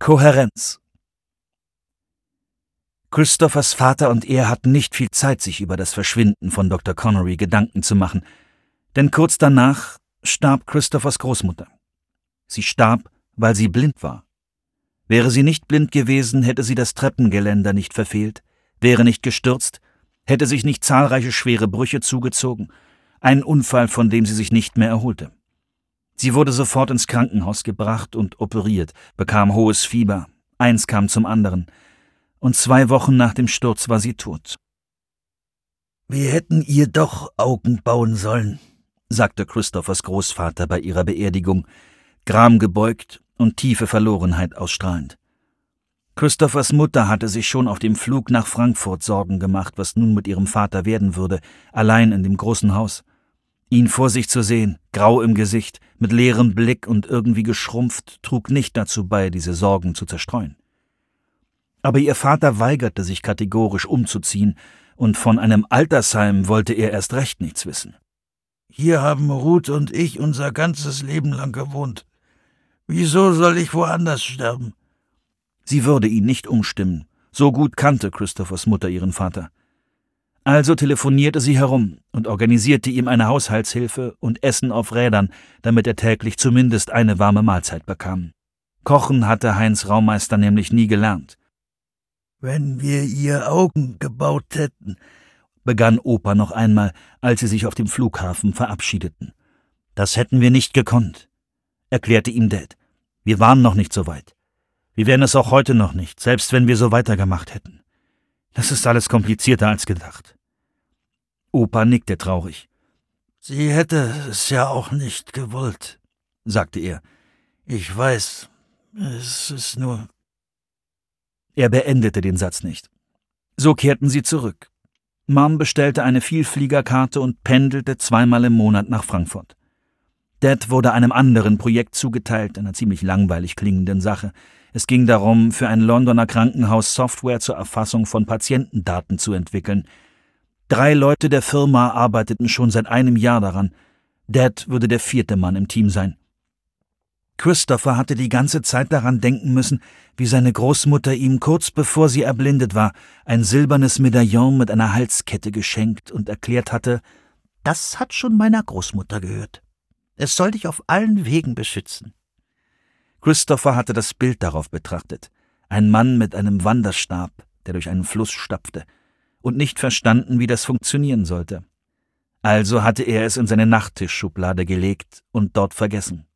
Kohärenz. Christophers Vater und er hatten nicht viel Zeit, sich über das Verschwinden von Dr. Connery Gedanken zu machen, denn kurz danach starb Christophers Großmutter. Sie starb, weil sie blind war. Wäre sie nicht blind gewesen, hätte sie das Treppengeländer nicht verfehlt, wäre nicht gestürzt, hätte sich nicht zahlreiche schwere Brüche zugezogen, ein Unfall, von dem sie sich nicht mehr erholte. Sie wurde sofort ins Krankenhaus gebracht und operiert, bekam hohes Fieber, eins kam zum anderen, und 2 Wochen nach dem Sturz war sie tot. »Wir hätten ihr doch Augen bauen sollen«, sagte Christophers Großvater bei ihrer Beerdigung, gramgebeugt und tiefe Verlorenheit ausstrahlend. Christophers Mutter hatte sich schon auf dem Flug nach Frankfurt Sorgen gemacht, was nun mit ihrem Vater werden würde, allein in dem großen Haus. Ihn vor sich zu sehen, grau im Gesicht, mit leerem Blick und irgendwie geschrumpft, trug nicht dazu bei, diese Sorgen zu zerstreuen. Aber ihr Vater weigerte sich kategorisch umzuziehen, und von einem Altersheim wollte er erst recht nichts wissen. »Hier haben Ruth und ich unser ganzes Leben lang gewohnt. Wieso soll ich woanders sterben?« Sie würde ihn nicht umstimmen. So gut kannte Christophers Mutter ihren Vater. Also telefonierte sie herum und organisierte ihm eine Haushaltshilfe und Essen auf Rädern, damit er täglich zumindest eine warme Mahlzeit bekam. Kochen hatte Heinz Raumeister nämlich nie gelernt. »Wenn wir ihr Augen gebaut hätten«, begann Opa noch einmal, als sie sich auf dem Flughafen verabschiedeten. »Das hätten wir nicht gekonnt«, erklärte ihm Dad. »Wir waren noch nicht so weit. Wir wären es auch heute noch nicht, selbst wenn wir so weitergemacht hätten. Das ist alles komplizierter als gedacht.« Opa nickte traurig. »Sie hätte es ja auch nicht gewollt«, sagte er. »Ich weiß, es ist nur...« Er beendete den Satz nicht. So kehrten sie zurück. Mom bestellte eine Vielfliegerkarte und pendelte 2-mal im Monat nach Frankfurt. Dad wurde einem anderen Projekt zugeteilt, einer ziemlich langweilig klingenden Sache. Es ging darum, für ein Londoner Krankenhaus Software zur Erfassung von Patientendaten zu entwickeln. 3 Leute der Firma arbeiteten schon seit einem Jahr daran. Dad würde der 4. Mann im Team sein. Christopher hatte die ganze Zeit daran denken müssen, wie seine Großmutter ihm kurz bevor sie erblindet war, ein silbernes Medaillon mit einer Halskette geschenkt und erklärt hatte, »Das hat schon meiner Großmutter gehört. Es soll dich auf allen Wegen beschützen.« Christopher hatte das Bild darauf betrachtet, ein Mann mit einem Wanderstab, der durch einen Fluss stapfte, und nicht verstanden, wie das funktionieren sollte. Also hatte er es in seine Nachttischschublade gelegt und dort vergessen.